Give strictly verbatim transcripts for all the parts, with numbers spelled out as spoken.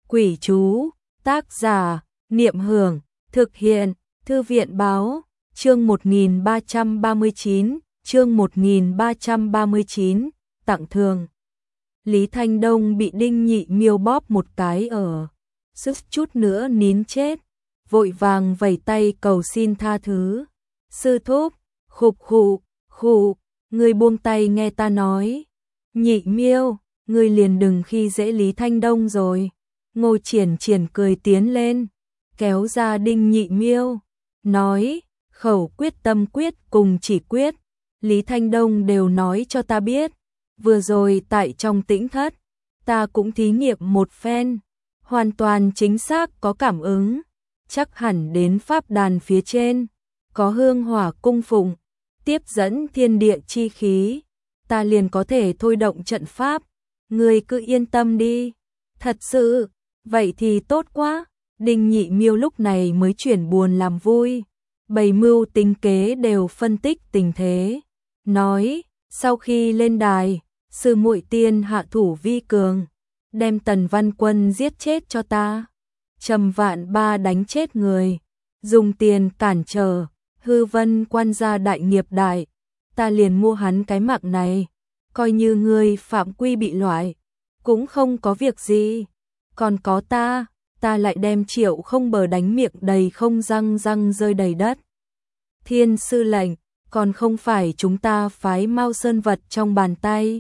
Quỷ chú, tác giả, Niệm Hưởng, thực hiện, Thư viện báo, chương một nghìn ba trăm ba mươi chín, chương một nghìn ba trăm ba mươi chín, tặng thường. Lý Thanh Đông bị Đinh Nhị Miêu bóp một cái ở, sức chút nữa nín chết, vội vàng vẩy tay cầu xin tha thứ. Sư thúc, khục khụ, khụ, ngươi buông tay nghe ta nói. Nhị Miêu, ngươi liền đừng khi dễ Lý Thanh Đông rồi. Ngô Triển Triển cười tiến lên, kéo ra Đinh Nhị Miêu, nói, khẩu quyết tâm quyết cùng chỉ quyết, Lý Thanh Đông đều nói cho ta biết. Vừa rồi tại trong tĩnh thất, ta cũng thí nghiệm một phen, hoàn toàn chính xác có cảm ứng, chắc hẳn đến pháp đàn phía trên, có hương hỏa cung phụng, tiếp dẫn thiên địa chi khí, ta liền có thể thôi động trận pháp, ngươi cứ yên tâm đi. Thật sự, vậy thì tốt quá. Đinh Nhị Miêu lúc này mới chuyển buồn làm vui, bày mưu tính kế đều phân tích tình thế, nói, sau khi lên đài, sư muội tiên hạ thủ vi cường, đem Tần Văn Quân giết chết cho ta. Trầm Vạn Ba đánh chết người, dùng tiền cản trở, Hư Vân quan gia đại nghiệp đại, ta liền mua hắn cái mạng này, coi như ngươi phạm quy bị loại, cũng không có việc gì. Còn có ta, ta lại đem Triệu Không Bờ đánh miệng đầy không răng răng rơi đầy đất. Thiên sư lệnh, còn không phải chúng ta phái Mao Sơn vật trong bàn tay.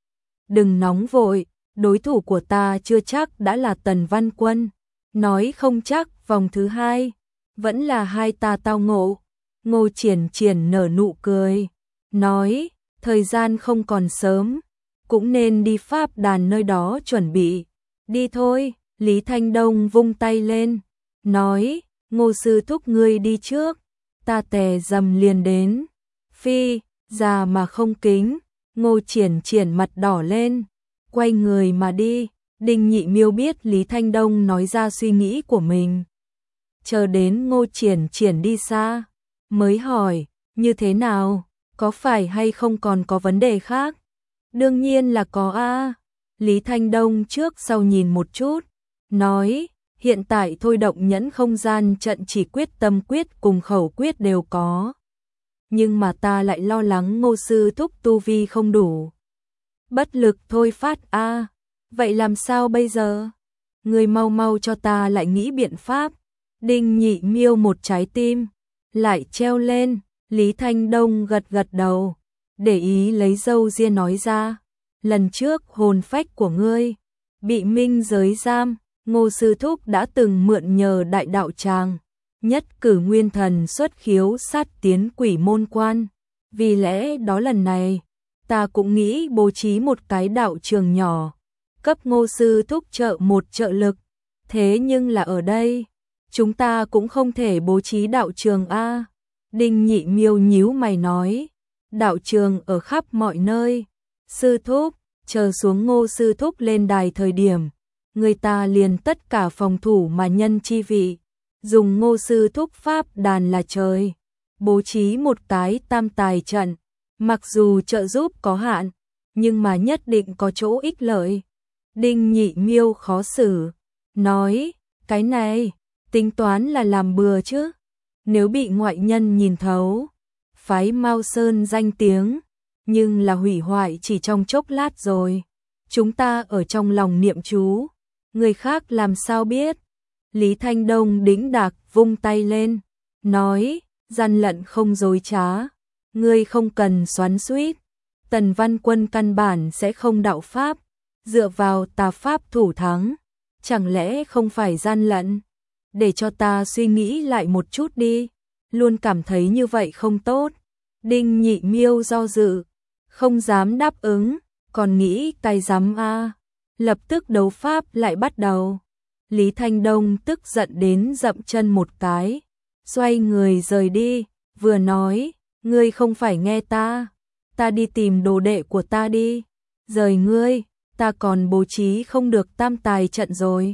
Đừng nóng vội, đối thủ của ta chưa chắc đã là Tần Văn Quân, nói không chắc vòng thứ hai, vẫn là hai ta tao ngộ. Ngô Triển Triển nở nụ cười, nói, thời gian không còn sớm, cũng nên đi pháp đàn nơi đó chuẩn bị. Đi thôi. Lý Thanh Đông vung tay lên, nói, Ngô sư thúc ngươi đi trước, ta tè dầm liền đến. Phi, già mà không kính. Ngô Triển Triển mặt đỏ lên, quay người mà đi. Đinh Nhị Miêu biết Lý Thanh Đông nói ra suy nghĩ của mình, chờ đến Ngô Triển Triển đi xa, mới hỏi, như thế nào, có phải hay không còn có vấn đề khác? Đương nhiên là có a. Lý Thanh Đông trước sau nhìn một chút, nói, hiện tại thôi động nhẫn không gian trận chỉ quyết tâm quyết cùng khẩu quyết đều có. Nhưng mà ta lại lo lắng Ngô sư thúc tu vi không đủ, bất lực thôi phát a. Vậy làm sao bây giờ? Người mau mau cho ta lại nghĩ biện pháp. Đinh Nhị Miêu một trái tim lại treo lên. Lý Thanh Đông gật gật đầu, để ý lấy râu ria nói ra, lần trước hồn phách của ngươi bị minh giới giam, Ngô sư thúc đã từng mượn nhờ đại đạo tràng, nhất cử nguyên thần xuất khiếu sát tiến quỷ môn quan. Vì lẽ đó lần này, ta cũng nghĩ bố trí một cái đạo trường nhỏ, cấp Ngô sư thúc trợ một trợ lực. Thế nhưng là ở đây, chúng ta cũng không thể bố trí đạo trường a. Đinh Nhị Miêu nhíu mày nói, đạo trường ở khắp mọi nơi. Sư thúc, chờ xuống Ngô sư thúc lên đài thời điểm, người ta liền tất cả phòng thủ mà nhân chi vị, dùng Ngô sư thúc pháp đàn là trời, bố trí một cái tam tài trận, mặc dù trợ giúp có hạn, nhưng mà nhất định có chỗ ích lợi. Đinh Nhị Miêu khó xử, nói, cái này, tính toán là làm bừa chứ, nếu bị ngoại nhân nhìn thấu, phái Mao Sơn danh tiếng, nhưng là hủy hoại chỉ trong chốc lát rồi. Chúng ta ở trong lòng niệm chú, người khác làm sao biết? Lý Thanh Đông đĩnh đạc vung tay lên, nói, gian lận không dối trá, ngươi không cần xoắn xuýt. Tần Văn Quân căn bản sẽ không đạo pháp, dựa vào tà pháp thủ thắng, chẳng lẽ không phải gian lận? Để cho ta suy nghĩ lại một chút đi, luôn cảm thấy như vậy không tốt. Đinh Nhị Miêu do dự, không dám đáp ứng, còn nghĩ cái dám a. Lập tức đấu pháp lại bắt đầu. Lý Thanh Đông tức giận đến dậm chân một cái, xoay người rời đi, vừa nói, ngươi không phải nghe ta, ta đi tìm đồ đệ của ta đi. Rời ngươi, ta còn bố trí không được tam tài trận rồi.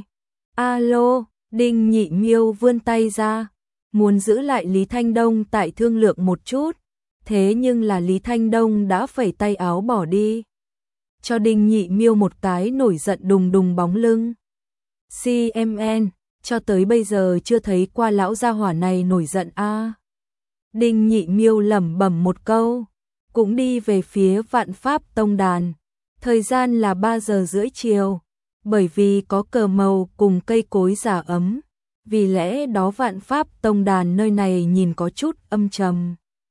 Alo, Đinh Nhị Miêu vươn tay ra, muốn giữ lại Lý Thanh Đông tại thương lượng một chút. Thế nhưng là Lý Thanh Đông đã phẩy tay áo bỏ đi, cho Đinh Nhị Miêu một cái nổi giận đùng đùng bóng lưng. xê em en, cho tới bây giờ chưa thấy qua lão gia hỏa này nổi giận a. À. Đinh Nhị Miêu lẩm bẩm một câu, cũng đi về phía Vạn Pháp Tông đàn. Thời gian là ba giờ rưỡi chiều, bởi vì có cờ màu cùng cây cối giả ấm, vì lẽ đó Vạn Pháp Tông đàn nơi này nhìn có chút âm trầm.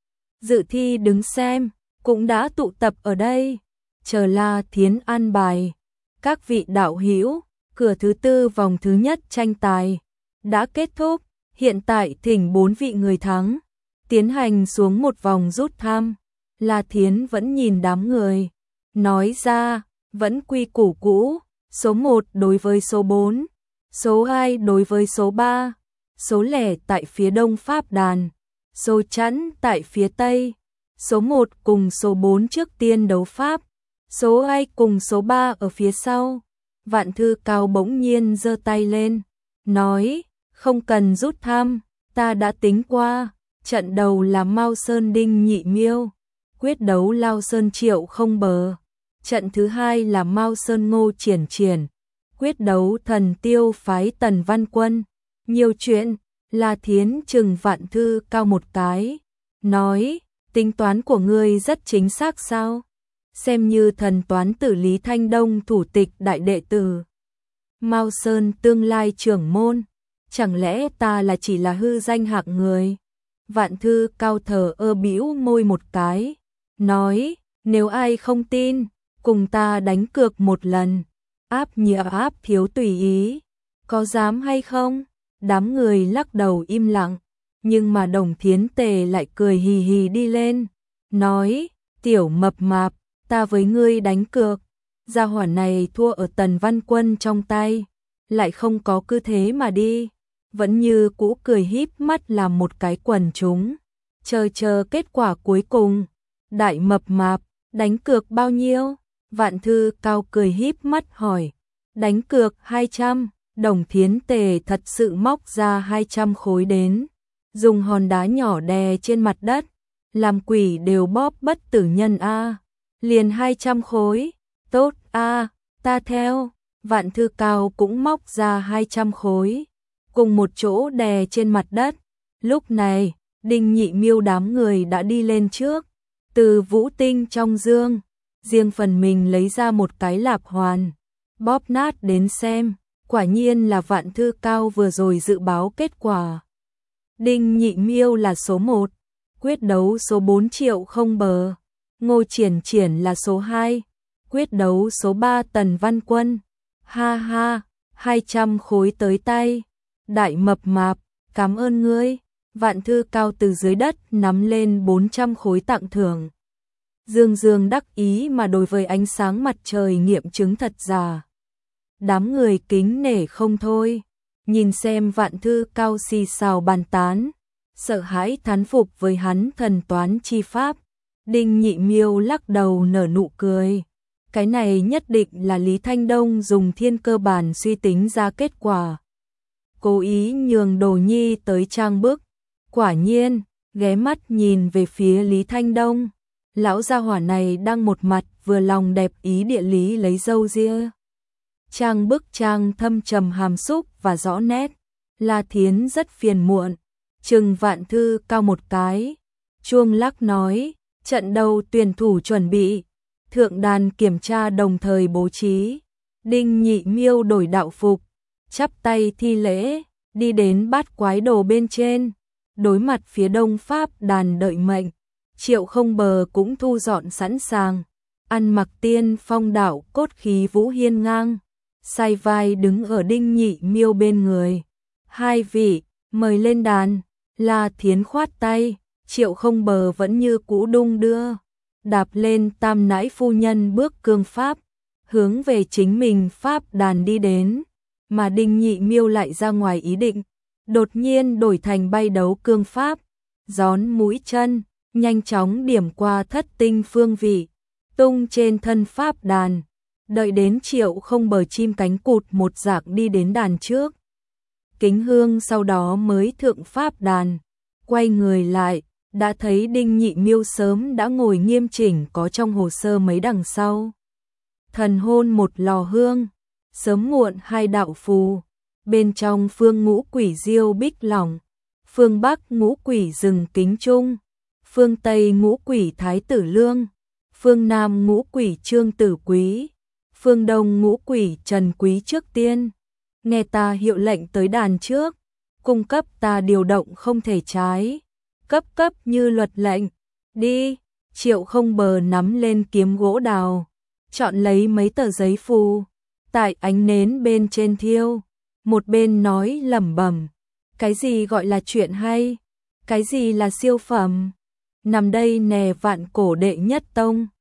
Dự thi đứng xem, cũng đã tụ tập ở đây, chờ La Thiến an bài. Các vị đạo hữu, cửa thứ tư vòng thứ nhất tranh tài đã kết thúc, hiện tại thỉnh bốn vị người thắng tiến hành xuống một vòng rút thăm. La Thiến vẫn nhìn đám người, nói ra, vẫn quy củ cũ, số một đối với số bốn, số hai đối với số ba, số lẻ tại phía đông pháp đàn, số chẵn tại phía tây, số một cùng số bốn trước tiên đấu pháp, số hai cùng số ba ở phía sau. Vạn Thư Cao bỗng nhiên giơ tay lên, nói, không cần rút thăm, ta đã tính qua, trận đầu là Mao Sơn Đinh Nhị Miêu, quyết đấu Lao Sơn Triệu Không Bờ. Trận thứ hai là Mao Sơn Ngô Triển Triển, quyết đấu Thần Tiêu phái Tần Văn Quân. Nhiều chuyện, La Thiến chừng Vạn Thư Cao một cái, nói, tính toán của ngươi rất chính xác sao? Xem như thần toán tử Lý Thanh Đông thủ tịch đại đệ tử. Mao Sơn tương lai trưởng môn, chẳng lẽ ta là chỉ là hư danh hạng người? Vạn Thư Cao thở ơ bĩu môi một cái, nói, nếu ai không tin, cùng ta đánh cược một lần, áp nhịa áp thiếu tùy ý, có dám hay không? Đám người lắc đầu im lặng, nhưng mà Đồng Thiến Tề lại cười hì hì đi lên, nói, tiểu mập mạp, ta với ngươi đánh cược, gia hỏa này thua ở Tần Văn Quân trong tay, lại không có cứ thế mà đi, vẫn như cũ cười híp mắt làm một cái quần chúng, chờ chờ kết quả cuối cùng. Đại mập mạp, đánh cược bao nhiêu? Vạn Thư Cao cười híp mắt hỏi, đánh cược hai trăm. Đồng Thiến Tề thật sự móc ra hai trăm khối đến, dùng hòn đá nhỏ đè trên mặt đất, làm quỷ đều bóp bất tử nhân a. Liền hai trăm khối, tốt a, ta theo. Vạn Thư Cao cũng móc ra hai trăm khối, cùng một chỗ đè trên mặt đất. Lúc này, Đinh Nhị Miêu đám người đã đi lên trước, từ vũ tinh trong dương, riêng phần mình lấy ra một cái lạp hoàn, bóp nát đến xem. Quả nhiên là Vạn Thư Cao vừa rồi dự báo kết quả. Đinh Nhị Miêu là số một, quyết đấu số bốn Triệu Không Bờ. Ngô Triển Triển là số hai, quyết đấu số ba Tần Văn Quân. Ha ha, hai trăm khối tới tay. Đại mập mạp, cảm ơn ngươi. Vạn Thư Cao từ dưới đất nắm lên bốn trăm khối tặng thưởng. Dương dương đắc ý mà đối với ánh sáng mặt trời nghiệm chứng thật giả. Đám người kính nể không thôi, nhìn xem Vạn Thư Cao xì xào bàn tán, sợ hãi thán phục với hắn thần toán chi pháp. Đinh Nhị Miêu lắc đầu nở nụ cười, cái này nhất định là Lý Thanh Đông dùng thiên cơ bản suy tính ra kết quả, cố ý nhường Đồ Nhi tới trang bức. Quả nhiên, ghé mắt nhìn về phía Lý Thanh Đông, lão gia hỏa này đang một mặt vừa lòng đẹp ý địa lý lấy râu ria. Trang bức trang thâm trầm hàm xúc và rõ nét. La Thiến rất phiền muộn, chừng Vạn Thư Cao một cái, chuông lắc nói, trận đầu tuyển thủ chuẩn bị, thượng đàn kiểm tra đồng thời bố trí. Đinh Nhị Miêu đổi đạo phục, chắp tay thi lễ, đi đến bát quái đồ bên trên, đối mặt phía đông pháp đàn đợi mệnh. Triệu Không Bờ cũng thu dọn sẵn sàng, ăn mặc tiên phong đạo cốt khí vũ hiên ngang, sai vai đứng ở Đinh Nhị Miêu bên người. Hai vị, mời lên đàn. La Thiến khoát tay, Triệu Không Bờ vẫn như cũ đung đưa, đạp lên tam nãi phu nhân bước cương pháp, hướng về chính mình pháp đàn đi đến, mà Đinh Nhị Miêu lại ra ngoài ý định, đột nhiên đổi thành bay đấu cương pháp, gión mũi chân, nhanh chóng điểm qua thất tinh phương vị, tung trên thân pháp đàn. Đợi đến Triệu Không Bờ chim cánh cụt một dạng đi đến đàn trước. Kính Hương sau đó mới thượng pháp đàn, quay người lại, đã thấy Đinh Nhị Miêu sớm đã ngồi nghiêm chỉnh có trong hồ sơ mấy đằng sau. Thần hôn một lò hương, sớm muộn hai đạo phù, bên trong phương ngũ quỷ diêu bích lỏng, phương Bắc ngũ quỷ rừng kính trung, phương Tây ngũ quỷ thái tử lương, phương Nam ngũ quỷ trương tử quý, phương Đông ngũ quỷ trần quý trước tiên. Nghe ta hiệu lệnh tới đàn trước, cung cấp ta điều động không thể trái, cấp cấp như luật lệnh, đi. Triệu Không Bờ nắm lên kiếm gỗ đào, chọn lấy mấy tờ giấy phù, tại ánh nến bên trên thiêu, một bên nói lẩm bẩm, cái gì gọi là chuyện hay, cái gì là siêu phẩm, nằm đây nè vạn cổ đệ nhất tông.